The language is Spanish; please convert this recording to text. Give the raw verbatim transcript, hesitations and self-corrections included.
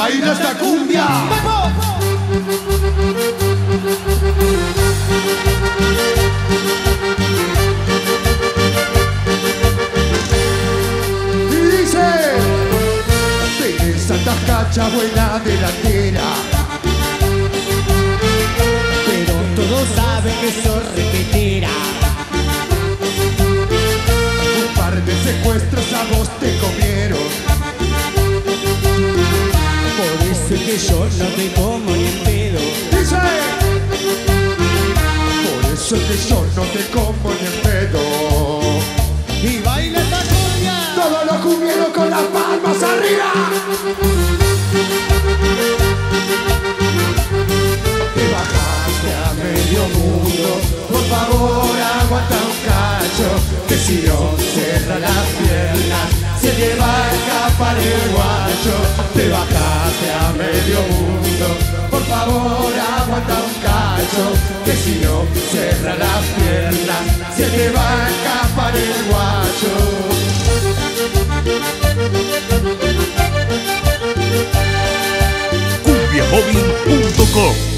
baila esta cumbia. Y dice: tenés alta cacha, buena delantera, pero todos saben que sos repetera. un par de secuestros a vos te comieron. Por eso es que yo no te como ni en pedo. Dice: por eso es que yo no te como ni en pedo. Y baila esta cumbia. Todos los cumbieros con las palmas arriba. Te bajaste a medio mundo, por favor aguanta un cacho, que si no cierra las piernas se te va a escapar el guacho. Te bajaste a medio mundo, por favor aguanta un cacho, que si no cierra las piernas se te va a escapar el guacho. cumbia móvil punto com